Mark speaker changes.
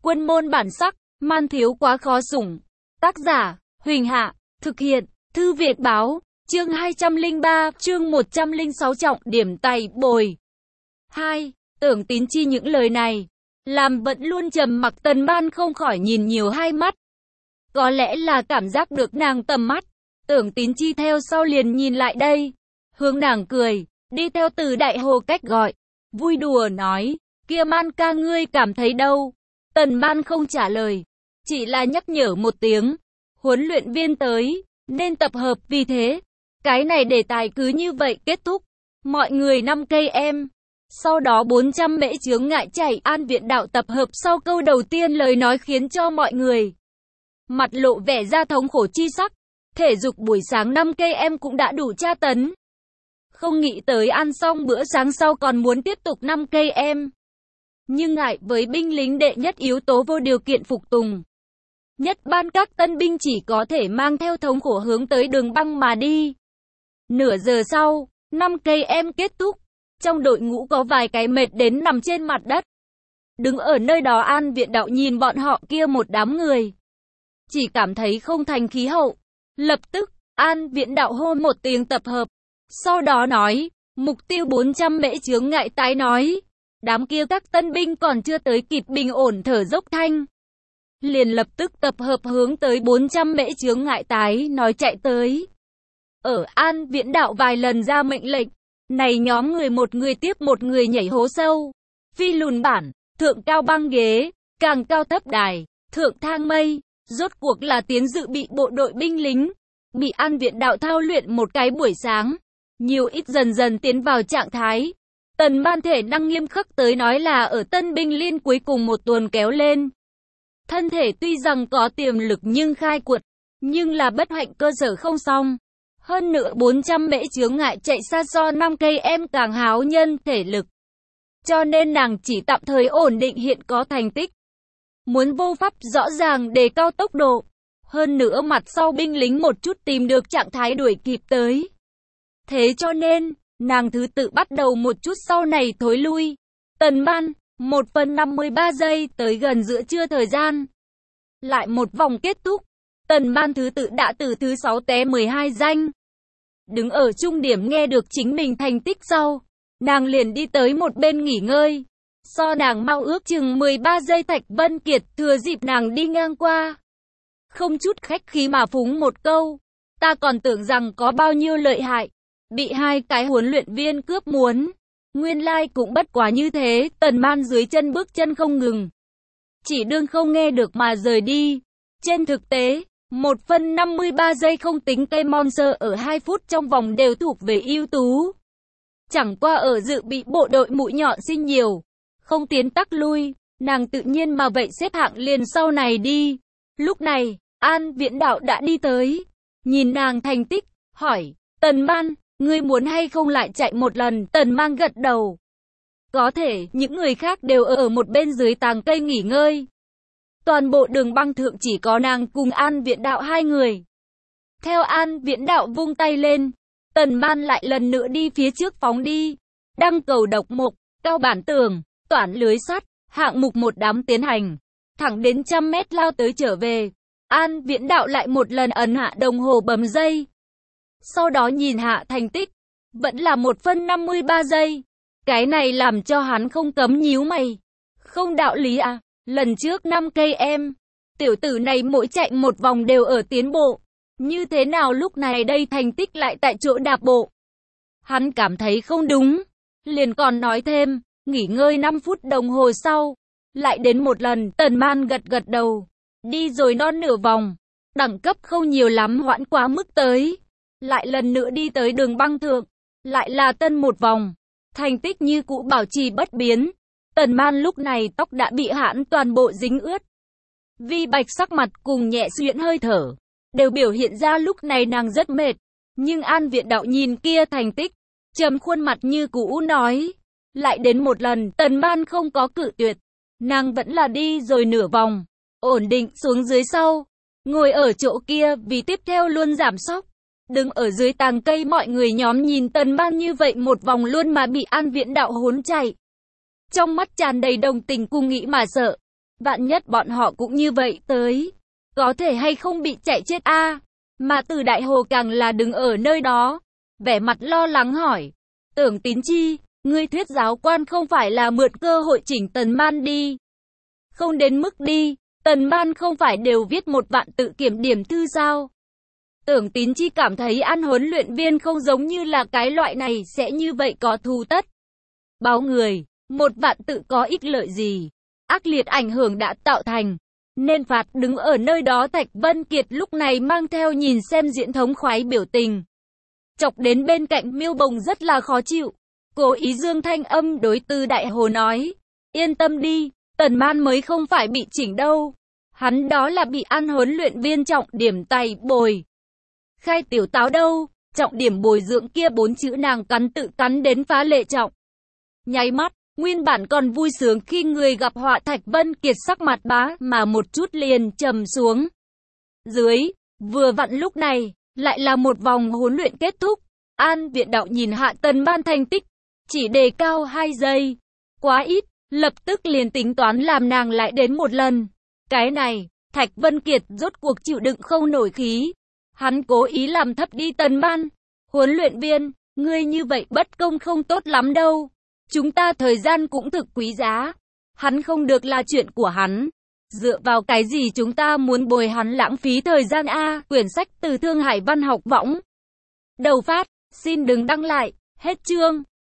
Speaker 1: Quân môn bản sắc, man thiếu quá khó sủng. Tác giả, Huỳnh Hạ, thực hiện, Thư Việt Báo, chương 203, chương 106 trọng điểm tay bồi. 2. Tưởng Tín Chi những lời này, làm vẫn luôn trầm mặc Tần Ban không khỏi nhìn nhiều hai mắt. Có lẽ là cảm giác được nàng tầm mắt, Tưởng Tín Chi theo sau liền nhìn lại đây, hướng nàng cười, đi theo Từ Đại Hồ cách gọi, vui đùa nói, kia Man ca ngươi cảm thấy đâu? Tần Ban không trả lời, chỉ là nhắc nhở một tiếng, huấn luyện viên tới, nên tập hợp vì thế. Cái này đề tài cứ như vậy kết thúc, mọi người 5 cây em. Sau đó 400 mễ chướng ngại chạy An Viện Đạo tập hợp sau câu đầu tiên lời nói khiến cho mọi người mặt lộ vẻ ra thống khổ chi sắc. Thể dục buổi sáng 5 cây em cũng đã đủ tra tấn. Không nghĩ tới ăn xong bữa sáng sau còn muốn tiếp tục 5 cây em. Nhưng ngại với binh lính đệ nhất yếu tố vô điều kiện phục tùng. Nhất ban các tân binh chỉ có thể mang theo thống khổ hướng tới đường băng mà đi. Nửa giờ sau, 5 cây em kết thúc. Trong đội ngũ có vài cái mệt đến nằm trên mặt đất. Đứng ở nơi đó An Viện Đạo nhìn bọn họ kia một đám người. Chỉ cảm thấy không thành khí hậu. Lập tức, An Viện Đạo hô một tiếng tập hợp. Sau đó nói, mục tiêu 400 mễ chướng ngại tái nói. Đám kia các tân binh còn chưa tới kịp bình ổn thở dốc thanh. Liền lập tức tập hợp hướng tới 400 mễ chướng ngại tái nói chạy tới. Ở An Viện Đạo vài lần ra mệnh lệnh. Này nhóm người một người tiếp một người nhảy hố sâu, phi lùn bản, thượng cao băng ghế, càng cao thấp đài, thượng thang mây, rốt cuộc là tiến dự bị bộ đội binh lính, bị An Viện Đạo thao luyện một cái buổi sáng, nhiều ít dần dần tiến vào trạng thái. Tần Ban thể năng nghiêm khắc tới nói là ở tân binh liên cuối cùng một tuần kéo lên. Thân thể tuy rằng có tiềm lực nhưng khai quật, nhưng là bất hạnh cơ sở không xong. Hơn nữa 400 mễ chướng ngại chạy xa do 5 cây em càng háo nhân thể lực. Cho nên nàng chỉ tạm thời ổn định hiện có thành tích. Muốn vô pháp rõ ràng đề cao tốc độ. Hơn nữa mặt sau binh lính một chút tìm được trạng thái đuổi kịp tới. Thế cho nên, nàng thứ tự bắt đầu một chút sau này thối lui. Tần Ban, 1/53 giây tới gần giữa trưa thời gian. Lại một vòng kết thúc. Tần Ban thứ tự đã từ thứ 6 té 12 danh. Đứng ở trung điểm nghe được chính mình thành tích sau, nàng liền đi tới một bên nghỉ ngơi. So nàng mau ước chừng 13 giây Thạch Vân Kiệt thừa dịp nàng đi ngang qua. Không chút khách khí mà phúng một câu. Ta còn tưởng rằng có bao nhiêu lợi hại. Bị hai cái huấn luyện viên cướp muốn. Nguyên lai cũng bất quá như thế. Tần Ban dưới chân bước chân không ngừng. Chỉ đương không nghe được mà rời đi. Trên thực tế, 1/53 giây không tính cây Monster ở 2 phút trong vòng đều thuộc về ưu tú. Chẳng qua ở dự bị bộ đội mũi nhọn xin nhiều, không tiến tắc lui, nàng tự nhiên mà vậy xếp hạng liền sau này đi. Lúc này, An Viện Đạo đã đi tới, nhìn nàng thành tích, hỏi, Tần Ban, ngươi muốn hay không lại chạy một lần? Tần Mang gật đầu. Có thể, những người khác đều ở một bên dưới tàng cây nghỉ ngơi. Toàn bộ đường băng thượng chỉ có nàng cùng An Viện Đạo hai người. Theo An Viện Đạo vung tay lên, Tần Ban lại lần nữa đi phía trước phóng đi. Đăng cầu độc mục, cao bản tường, toản lưới sắt, hạng mục một đám tiến hành. Thẳng đến 100 mét lao tới trở về. An Viện Đạo lại một lần ấn hạ đồng hồ bấm giây. Sau đó nhìn hạ thành tích, vẫn là 1/53 giây. Cái này làm cho hắn không cấm nhíu mày. Không đạo lý à? Lần trước 5 cây em, tiểu tử này mỗi chạy một vòng đều ở tiến bộ. Như thế nào lúc này đây thành tích lại tại chỗ đạp bộ? Hắn cảm thấy không đúng. Liền còn nói thêm, nghỉ ngơi 5 phút đồng hồ sau. Lại đến một lần, Tần Man gật gật đầu. Đi rồi non nửa vòng. Đẳng cấp không nhiều lắm hoãn quá mức tới. Lại lần nữa đi tới đường băng thượng. Lại là tân một vòng. Thành tích như cũ bảo trì bất biến. Tần Man lúc này tóc đã bị hãn toàn bộ dính ướt. Vi bạch sắc mặt cùng nhẹ xuyễn hơi thở, đều biểu hiện ra lúc này nàng rất mệt. Nhưng An Viện Đạo nhìn kia thành tích, trầm khuôn mặt như cũ nói. Lại đến một lần, Tần Man không có cự tuyệt. Nàng vẫn là đi rồi nửa vòng, ổn định xuống dưới sau. Ngồi ở chỗ kia vì tiếp theo luôn giảm sóc. Đứng ở dưới tàng cây mọi người nhóm nhìn Tần Man như vậy một vòng luôn mà bị An Viện Đạo hốn chạy. Trong mắt tràn đầy đồng tình cùng nghĩ mà sợ. Vạn nhất bọn họ cũng như vậy tới. Có thể hay không bị chạy chết a? Mà Từ Đại Hồ càng là đứng ở nơi đó. Vẻ mặt lo lắng hỏi. Tưởng Tín Chi, ngươi thuyết giáo quan không phải là mượn cơ hội chỉnh Tần Man đi. Không đến mức đi, Tần Man không phải đều viết một vạn tự kiểm điểm thư sao? Tưởng Tín Chi cảm thấy An huấn luyện viên không giống như là cái loại này sẽ như vậy có thù tất. Báo người, một vạn tự có ích lợi gì? Ác liệt ảnh hưởng đã tạo thành. Nên phạt đứng ở nơi đó Thạch Vân Kiệt lúc này mang theo nhìn xem diễn thống khoái biểu tình. Chọc đến bên cạnh Miêu Bồng rất là khó chịu. Cố ý dương thanh âm đối Từ Đại Hồ nói. Yên tâm đi, Tần Man mới không phải bị chỉnh đâu. Hắn đó là bị An huấn luyện viên trọng điểm tay bồi. Khai tiểu táo đâu, trọng điểm bồi dưỡng kia 4 chữ nàng cắn tự cắn đến phá lệ trọng. Nháy mắt, nguyên bản còn vui sướng khi người gặp họa Thạch Vân Kiệt sắc mặt bá mà một chút liền trầm xuống. Dưới, vừa vặn lúc này, lại là một vòng huấn luyện kết thúc. An viện đạo nhìn Hạ Tần Man thành tích, chỉ đề cao 2 giây. Quá ít, lập tức liền tính toán làm nàng lại đến một lần. Cái này, Thạch Vân Kiệt rốt cuộc chịu đựng không nổi khí. Hắn cố ý làm thấp đi Tần Man. Huấn luyện viên, ngươi như vậy bất công không tốt lắm đâu. Chúng ta thời gian cũng thực quý giá. Hắn không được là chuyện của hắn. Dựa vào cái gì chúng ta muốn bồi hắn lãng phí thời gian a? Quyển sách từ Thương Hải Văn học võng. Đầu phát, xin đừng đăng lại, hết chương.